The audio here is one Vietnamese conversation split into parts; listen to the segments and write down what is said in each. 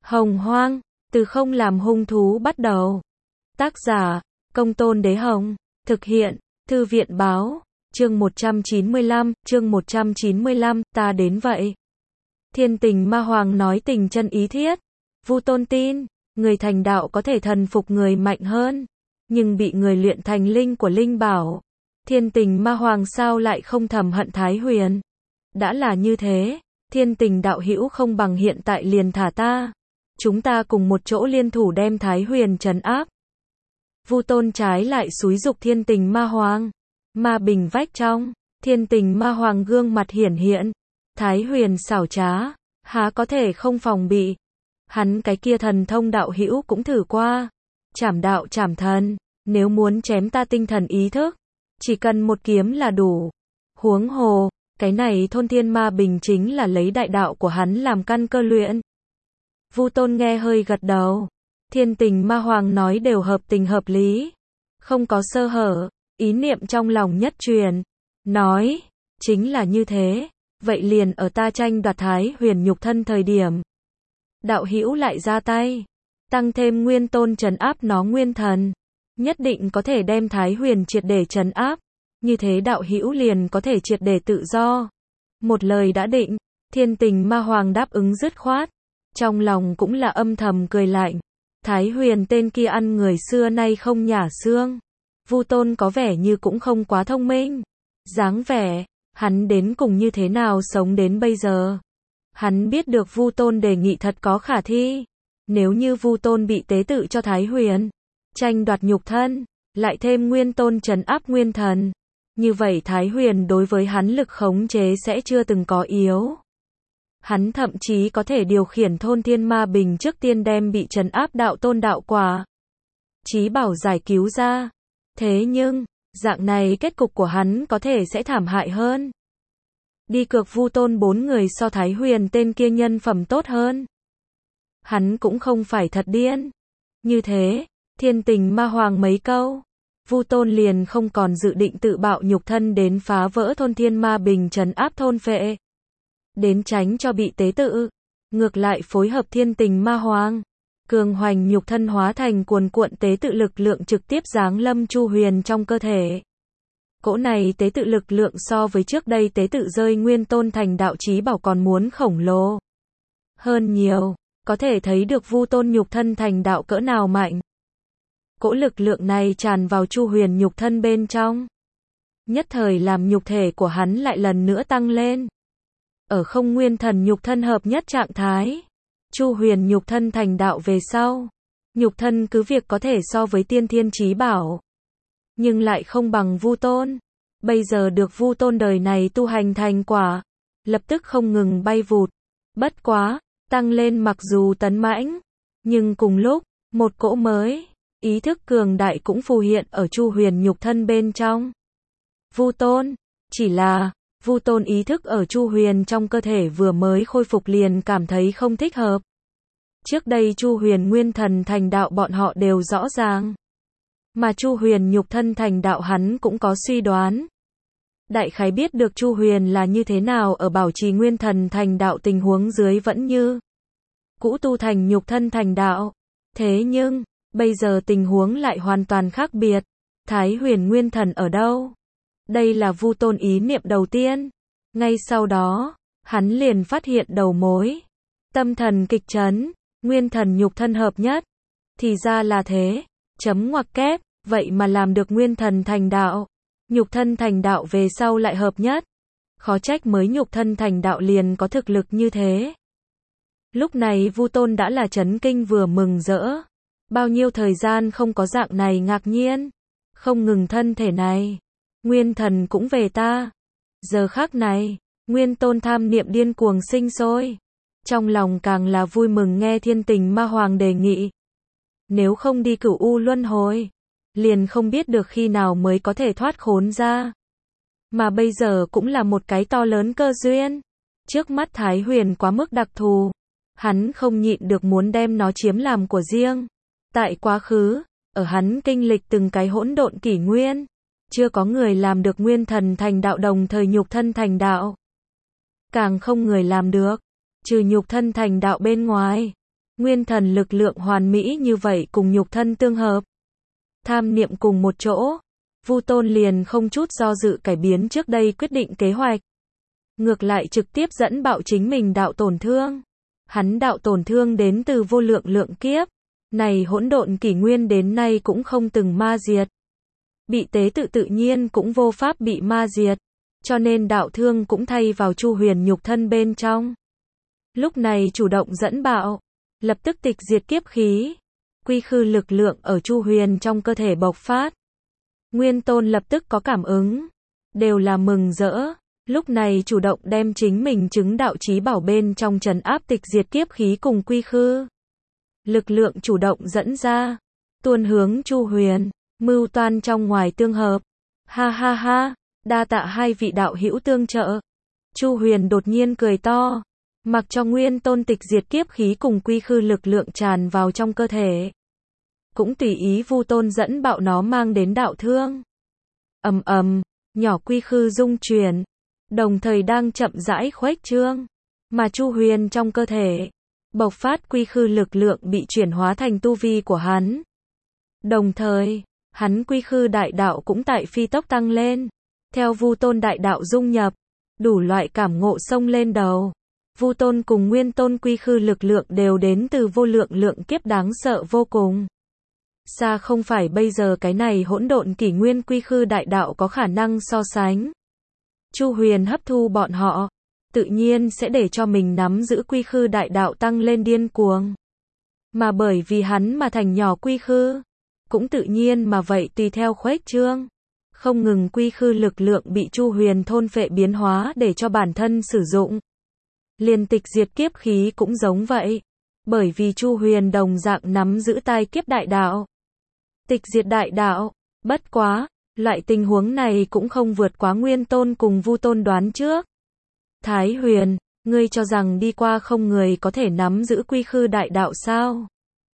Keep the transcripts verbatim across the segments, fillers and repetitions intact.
Hồng Hoang, từ không làm hung thú bắt đầu. Tác giả, Công Tôn Đế Hồng. Thực hiện, Thư viện Báo. Chương một trăm chín mươi lăm, chương một trăm chín mươi lăm, ta đến vậy. Thiên Tình Ma Hoàng nói tình chân ý thiết. Vu Tôn tin, người thành đạo có thể thần phục người mạnh hơn, nhưng bị người luyện thành linh của linh bảo. Thiên Tình Ma Hoàng sao lại không thầm hận Thái Huyền? Đã là như thế, Thiên Tình đạo hữu không bằng hiện tại liền thả ta. Chúng ta cùng một chỗ liên thủ đem Thái Huyền trấn áp. Vu Tôn trái lại xúi giục Thiên Tình Ma Hoàng. Ma bình vách trong, Thiên Tình Ma Hoàng gương mặt hiển hiện. Thái Huyền xảo trá, há có thể không phòng bị. Hắn cái kia thần thông đạo hữu cũng thử qua. Trảm đạo trảm thần, nếu muốn chém ta tinh thần ý thức, chỉ cần một kiếm là đủ. Huống hồ, cái này thôn thiên ma bình chính là lấy đại đạo của hắn làm căn cơ luyện. Vu Tôn nghe hơi gật đầu. Thiên Tình Ma Hoàng nói đều hợp tình hợp lý, không có sơ hở. Ý niệm trong lòng nhất truyền, nói, chính là như thế, vậy liền ở ta tranh đoạt Thái Huyền nhục thân thời điểm, đạo hữu lại ra tay, tăng thêm nguyên tôn trấn áp nó nguyên thần, nhất định có thể đem Thái Huyền triệt để trấn áp, như thế đạo hữu liền có thể triệt để tự do. Một lời đã định, Thiên Tình Ma Hoàng đáp ứng dứt khoát, trong lòng cũng là âm thầm cười lạnh. Thái Huyền tên kia ăn người xưa nay không nhả xương. Vu Tôn có vẻ như cũng không quá thông minh. Dáng vẻ, hắn đến cùng như thế nào sống đến bây giờ. Hắn biết được Vu Tôn đề nghị thật có khả thi. Nếu như Vu Tôn bị tế tự cho Thái Huyền, tranh đoạt nhục thân, lại thêm nguyên tôn trấn áp nguyên thần, như vậy Thái Huyền đối với hắn lực khống chế sẽ chưa từng có yếu. Hắn thậm chí có thể điều khiển thôn thiên ma bình trước tiên đem bị trấn áp đạo tôn đạo quả chí bảo giải cứu ra. Thế nhưng, dạng này kết cục của hắn có thể sẽ thảm hại hơn. Đi cược Vu Tôn bốn người so Thái Huyền tên kia nhân phẩm tốt hơn. Hắn cũng không phải thật điên. Như thế, Thiên Tình Ma Hoàng mấy câu, Vu Tôn liền không còn dự định tự bạo nhục thân đến phá vỡ thôn thiên ma bình trấn áp thôn phệ. Đến tránh cho bị tế tự, ngược lại phối hợp Thiên Tình Ma Hoàng. Cường hoành nhục thân hóa thành cuồn cuộn tế tự lực lượng trực tiếp giáng lâm Chu Huyền trong cơ thể. Cỗ này tế tự lực lượng so với trước đây tế tự rơi nguyên tôn thành đạo chí bảo còn muốn khổng lồ hơn nhiều, có thể thấy được Vu Tôn nhục thân thành đạo cỡ nào mạnh. Cỗ lực lượng này tràn vào Chu Huyền nhục thân bên trong, nhất thời làm nhục thể của hắn lại lần nữa tăng lên. Ở không nguyên thần nhục thân hợp nhất trạng thái, Chu Huyền nhục thân thành đạo về sau, nhục thân cứ việc có thể so với tiên thiên chí bảo, nhưng lại không bằng Vu Tôn. Bây giờ được Vu Tôn đời này tu hành thành quả, lập tức không ngừng bay vụt. Bất quá, tăng lên mặc dù tấn mãnh, nhưng cùng lúc, một cỗ mới, ý thức cường đại cũng phù hiện ở Chu Huyền nhục thân bên trong. Vu Tôn, chỉ là, Vu Tôn ý thức ở Chu Huyền trong cơ thể vừa mới khôi phục liền cảm thấy không thích hợp. Trước đây Chu Huyền nguyên thần thành đạo bọn họ đều rõ ràng, mà Chu Huyền nhục thân thành đạo hắn cũng có suy đoán. Đại khái biết được Chu Huyền là như thế nào ở bảo trì nguyên thần thành đạo tình huống dưới vẫn như cũ tu thành nhục thân thành đạo. Thế nhưng, bây giờ tình huống lại hoàn toàn khác biệt. Thái Huyền nguyên thần ở đâu? Đây là Vu Tôn ý niệm đầu tiên. Ngay sau đó, hắn liền phát hiện đầu mối. Tâm thần kịch chấn, nguyên thần nhục thân hợp nhất. Thì ra là thế, chấm ngoặc kép, vậy mà làm được nguyên thần thành đạo. Nhục thân thành đạo về sau lại hợp nhất. Khó trách mới nhục thân thành đạo liền có thực lực như thế. Lúc này Vu Tôn đã là chấn kinh vừa mừng rỡ. Bao nhiêu thời gian không có dạng này ngạc nhiên. Không ngừng thân thể này, nguyên thần cũng về ta. Giờ khắc này, nguyên tôn tham niệm điên cuồng sinh sôi. Trong lòng càng là vui mừng nghe Thiên Tình Ma Hoàng đề nghị. Nếu không đi cửu u luân hồi, liền không biết được khi nào mới có thể thoát khốn ra. Mà bây giờ cũng là một cái to lớn cơ duyên. Trước mắt Thái Huyền quá mức đặc thù, hắn không nhịn được muốn đem nó chiếm làm của riêng. Tại quá khứ, ở hắn kinh lịch từng cái hỗn độn kỷ nguyên, chưa có người làm được nguyên thần thành đạo đồng thời nhục thân thành đạo. Càng không người làm được, trừ nhục thân thành đạo bên ngoài. Nguyên thần lực lượng hoàn mỹ như vậy cùng nhục thân tương hợp, tham niệm cùng một chỗ, Vu Tôn liền không chút do dự cải biến trước đây quyết định kế hoạch. Ngược lại trực tiếp dẫn bạo chính mình đạo tổn thương. Hắn đạo tổn thương đến từ vô lượng lượng kiếp. Này hỗn độn kỷ nguyên đến nay cũng không từng ma diệt. Bị tế tự tự nhiên cũng vô pháp bị ma diệt. Cho nên đạo thương cũng thay vào Chu Huyền nhục thân bên trong. Lúc này chủ động dẫn bạo. Lập tức tịch diệt kiếp khí. Quy khư lực lượng ở Chu Huyền trong cơ thể bộc phát. Nguyên Tôn lập tức có cảm ứng. Đều là mừng rỡ. Lúc này chủ động đem chính mình chứng đạo chí bảo bên trong trấn áp tịch diệt kiếp khí cùng quy khư. Lực lượng chủ động dẫn ra. Tuôn hướng Chu Huyền. Mưu toan trong ngoài tương hợp. Ha ha ha. Đa tạ hai vị đạo hữu tương trợ. Chu Huyền đột nhiên cười to. Mặc cho Nguyên Tôn tịch diệt kiếp khí cùng quy khư lực lượng tràn vào trong cơ thể. Cũng tùy ý Vu Tôn dẫn bạo nó mang đến đạo thương. Ầm ầm, nhỏ quy khư dung chuyển, đồng thời đang chậm rãi khuếch trương, mà Chu Huyền trong cơ thể bộc phát quy khư lực lượng bị chuyển hóa thành tu vi của hắn. Đồng thời, hắn quy khư đại đạo cũng tại phi tốc tăng lên, theo Vu Tôn đại đạo dung nhập, đủ loại cảm ngộ xông lên đầu. Vu Tôn cùng Nguyên Tôn quy khư lực lượng đều đến từ vô lượng lượng kiếp đáng sợ vô cùng. Xa không phải bây giờ cái này hỗn độn kỷ nguyên quy khư đại đạo có khả năng so sánh. Chu Huyền hấp thu bọn họ, tự nhiên sẽ để cho mình nắm giữ quy khư đại đạo tăng lên điên cuồng. Mà bởi vì hắn mà thành nhỏ quy khư, cũng tự nhiên mà vậy tùy theo khuếch trương. Không ngừng quy khư lực lượng bị Chu Huyền thôn phệ biến hóa để cho bản thân sử dụng. Liên tịch diệt kiếp khí cũng giống vậy. Bởi vì Chu Huyền đồng dạng nắm giữ tai kiếp đại đạo. Tịch diệt đại đạo, bất quá, loại tình huống này cũng không vượt quá Nguyên Tôn cùng Vu Tôn đoán trước. Thái Huyền, ngươi cho rằng đi qua không người có thể nắm giữ quy khư đại đạo sao?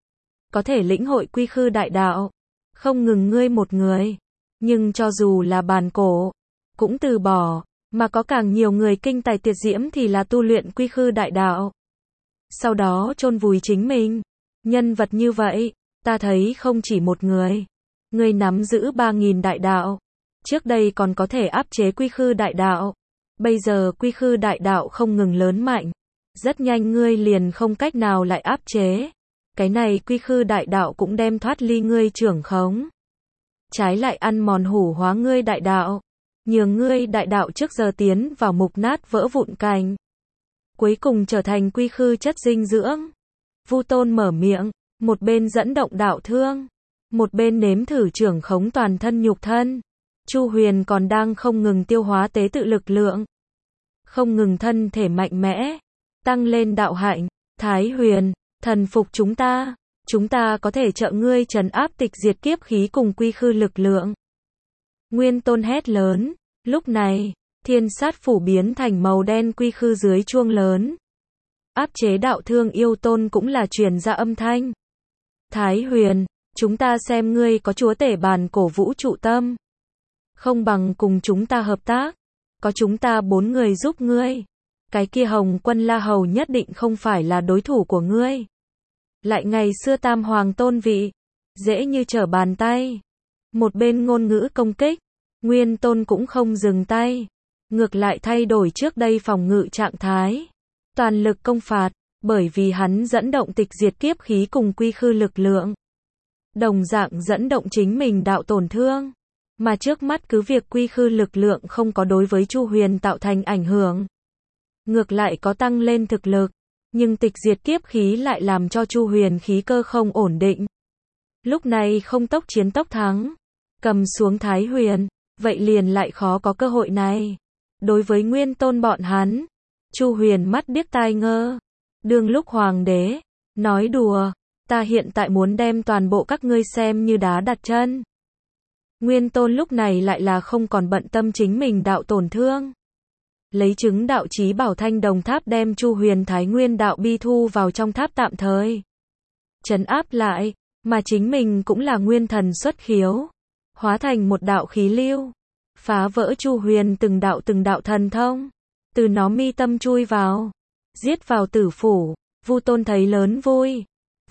Có thể lĩnh hội quy khư đại đạo, không ngừng ngươi một người, nhưng cho dù là bàn cổ, cũng từ bỏ, mà có càng nhiều người kinh tài tuyệt diễm thì là tu luyện quy khư đại đạo. Sau đó chôn vùi chính mình. Nhân vật như vậy, ta thấy không chỉ một người. Ngươi nắm giữ ba nghìn đại đạo. Trước đây còn có thể áp chế quy khư đại đạo. Bây giờ quy khư đại đạo không ngừng lớn mạnh. Rất nhanh ngươi liền không cách nào lại áp chế. Cái này quy khư đại đạo cũng đem thoát ly ngươi trưởng khống. Trái lại ăn mòn hủ hóa ngươi đại đạo. Nhường ngươi đại đạo trước giờ tiến vào mục nát vỡ vụn cành. Cuối cùng trở thành quy khư chất dinh dưỡng. Vu Tôn mở miệng, một bên dẫn động đạo thương, một bên nếm thử trưởng khống toàn thân nhục thân. Chu Huyền còn đang không ngừng tiêu hóa tế tự lực lượng, không ngừng thân thể mạnh mẽ, tăng lên đạo hạnh. Thái Huyền, thần phục chúng ta, chúng ta có thể trợ ngươi trấn áp tịch diệt kiếp khí cùng quy khư lực lượng. Nguyên Tôn hét lớn, lúc này, thiên sát phủ biến thành màu đen quy khư dưới chuông lớn. Áp chế đạo thương yêu tôn cũng là truyền ra âm thanh. Thái Huyền, chúng ta xem ngươi có chúa tể bàn cổ vũ trụ tâm. Không bằng cùng chúng ta hợp tác. Có chúng ta bốn người giúp ngươi. Cái kia Hồng Quân La Hầu nhất định không phải là đối thủ của ngươi. Lại ngày xưa tam hoàng tôn vị. Dễ như trở bàn tay. Một bên ngôn ngữ công kích. Nguyên Tôn cũng không dừng tay. Ngược lại thay đổi trước đây phòng ngự trạng thái. Toàn lực công phạt, bởi vì hắn dẫn động tịch diệt kiếp khí cùng quy khư lực lượng. Đồng dạng dẫn động chính mình đạo tổn thương. Mà trước mắt cứ việc quy khư lực lượng không có đối với Chu Huyền tạo thành ảnh hưởng. Ngược lại có tăng lên thực lực. Nhưng tịch diệt kiếp khí lại làm cho Chu Huyền khí cơ không ổn định. Lúc này không tốc chiến tốc thắng. Cầm xuống Thái Huyền, vậy liền lại khó có cơ hội này. Đối với Nguyên Tôn bọn hắn, Chu Huyền mắt điếc tai ngơ. Đương lúc hoàng đế, nói đùa, ta hiện tại muốn đem toàn bộ các ngươi xem như đá đặt chân. Nguyên Tôn lúc này lại là không còn bận tâm chính mình đạo tổn thương. Lấy chứng đạo chí bảo thanh đồng tháp đem Chu Huyền Thái Nguyên đạo bi thu vào trong tháp tạm thời. Trấn áp lại, mà chính mình cũng là nguyên thần xuất khiếu. Hóa thành một đạo khí lưu. Phá vỡ Chu Huyền từng đạo từng đạo thần thông. Từ nó mi tâm chui vào. Giết vào tử phủ. Vu Tôn thấy lớn vui.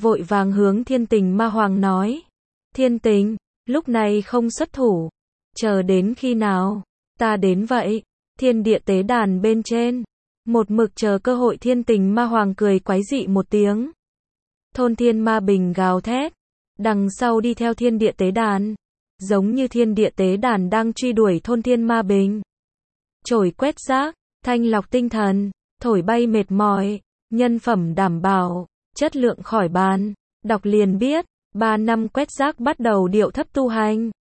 vội vàng hướng Thiên Tình Ma Hoàng nói. Thiên Tình, lúc này không xuất thủ. Chờ đến khi nào? Ta đến vậy. Thiên địa tế đàn bên trên. Một mực chờ cơ hội Thiên Tình Ma Hoàng cười quái dị một tiếng. Thôn Thiên Ma Bình gào thét. Đằng sau đi theo thiên địa tế đàn. Giống như thiên địa tế đàn đang truy đuổi thôn Thiên Ma Bình. Chổi quét rác, thanh lọc tinh thần, thổi bay mệt mỏi, nhân phẩm đảm bảo, chất lượng khỏi bàn. Đọc liền biết, ba năm quét rác bắt đầu điệu thấp tu hành.